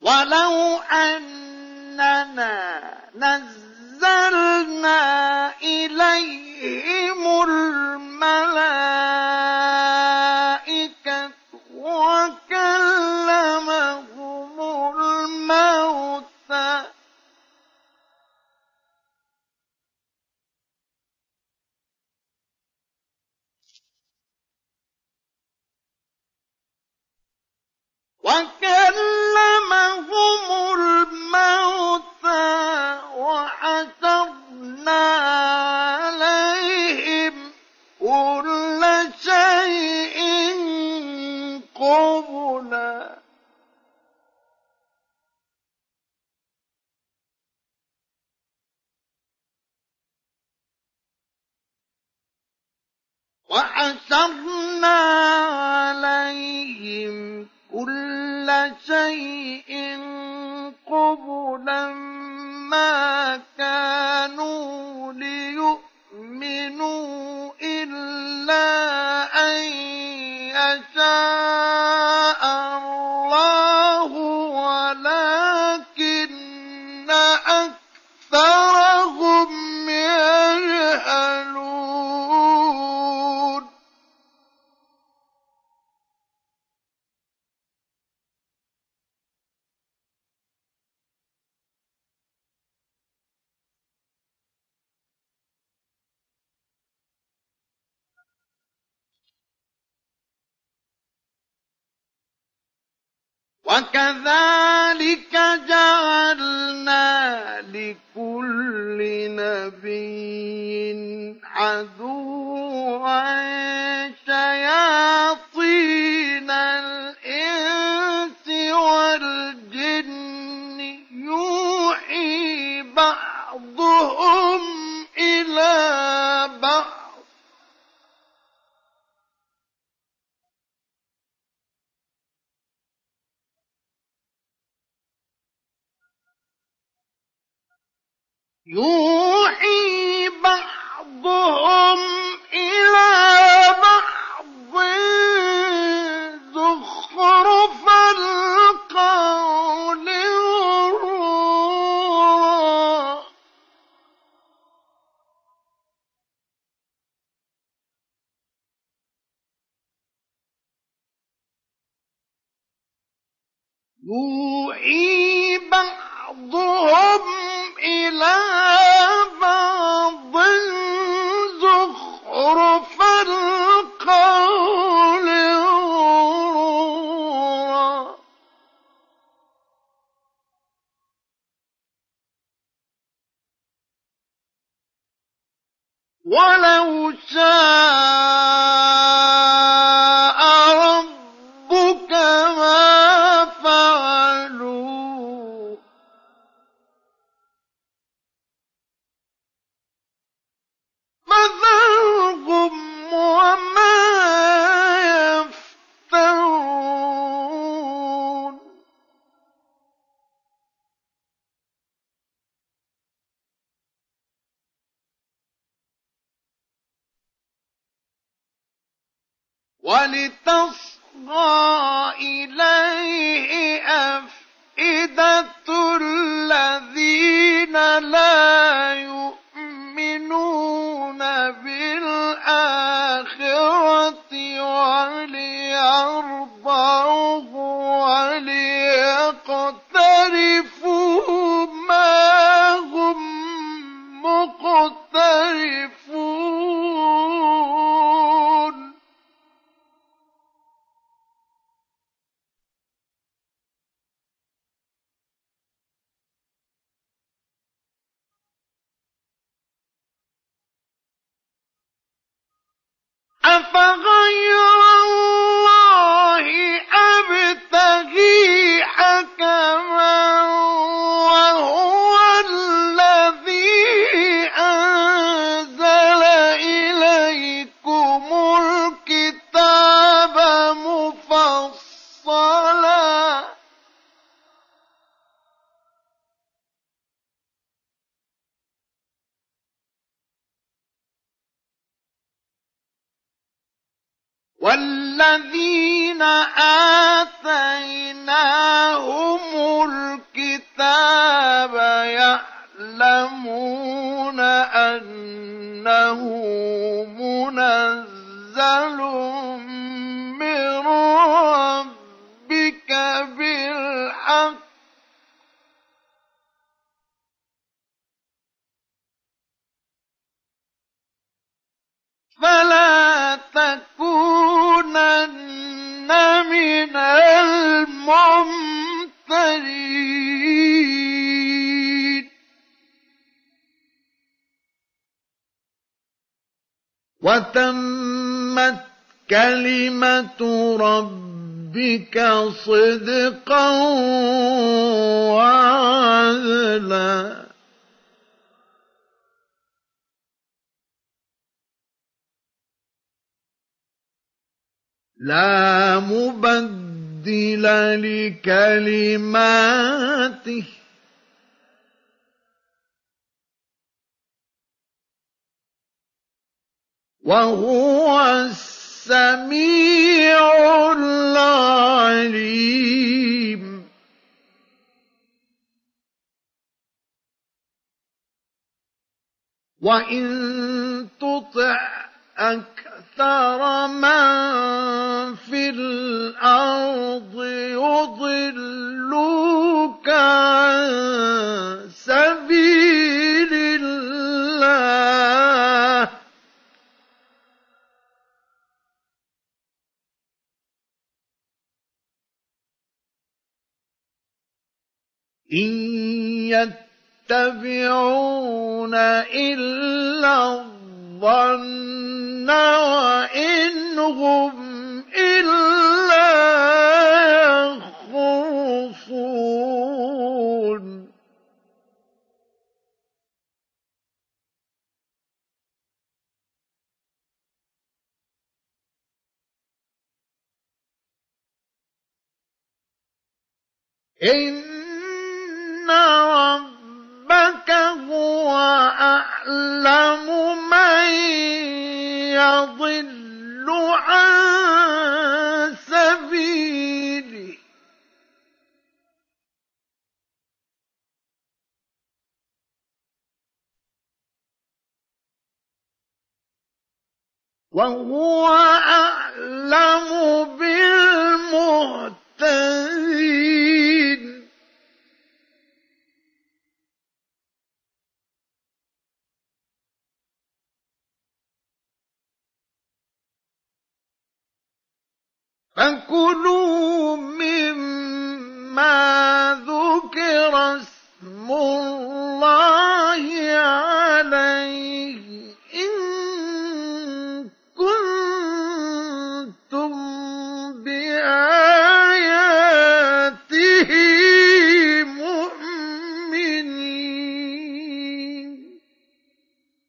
ولو أننا نزلنا إليهم الملائكة وكلمهم الموتى وحشرنا عليهم كل شيء قبلا ما كانوا ليؤمنوا إلا أن يشاء الله ولكن أكثرهم يجهلون وكذلك جعلنا لكل نبي عدوا شياطين الإنس والجن يوحي بعضهم إلى بعض زخرف القول غرورا يوحي بعضهم إلى بعض زخرف القول غرورا ولو شاء ربك ما فعلوه فذرهم وما يفترون ولتصغى إليه أفئدة الذين لا يؤمنون بالآخرة وليرضوه وليقترفوا ما هم مقترفون أفغير الله أبتغي حكما وهو الذي أنزل إليكم الكتاب مفصلا والذي الذين آتيناهم الكتاب يعلمون أنه منزل من ربك بالحق فلا تكونن من الممترين وتمت كلمة ربك صدقا وعدلا لا مبدل لكلماته وهو السميع العليم وإن تطع أكثر من في الأرض يضلوك عن سبيل الله إن يتبعون إلا الظن وإن هم إلا يخرصون إن ربك هو أعلم من يضل عن سبيله وهو أعلم بالمهتدين فكلوا مما ذكر اسم الله